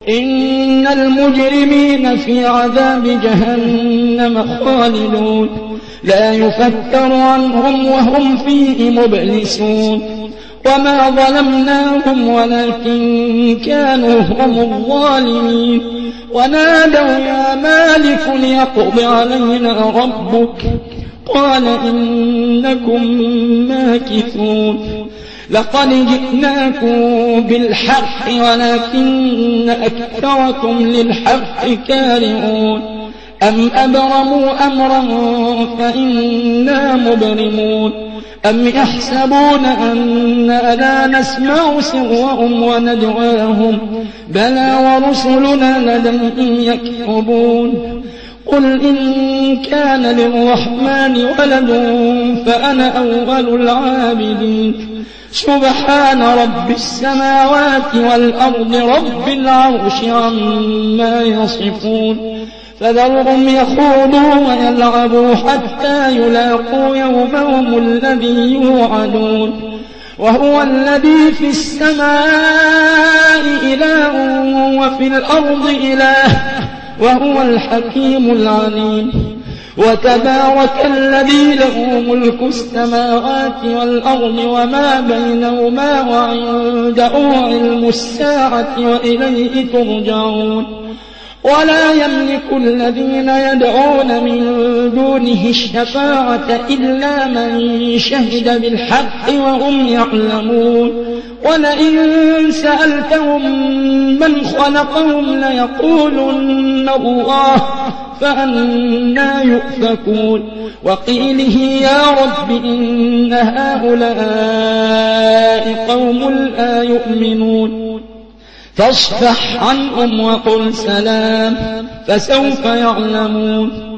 إن المجرمين في عذاب جهنم خالدون لا يفتر عنهم وهم فيه مبلسون وما ظلمناهم ولكن كانوا هم الظالمين ونادوا يا مالك ليقض علينا ربك قال إنكم ماكثون لقد جئناكم بالحق ولكن أكثركم للحق كارهون أم أبرموا أمرا فإنا مبرمون أم يحسبون أننا لا نسمع سرهم وندعاهم بلى ورسلنا لديهم يكتبون قل إن كان للرحمن ولد فأنا أول العابدين سبحان رب السماوات والأرض رب العرش عما يصفون فذرهم يخوضوا ويلعبوا حتى يلاقوا يومهم الذي يوعدون وهو الذي في السماء إله وفي الأرض إله وهو الحكيم العليم وتبارك الذي له ملك السماوات والأرض وما بينهما وعنده علم الساعة وإليه ترجعون ولا يملك الذين يدعون من دونه الشفاعة إلا من شهد بالحق وهم يعلمون ولئن سألتهم من خلقهم ليقولن الله فأنى يؤفكون وقيله يا رب إن هؤلاء قوم لا يؤمنون فاصفح عنهم وقل سلام فسوف يعلمون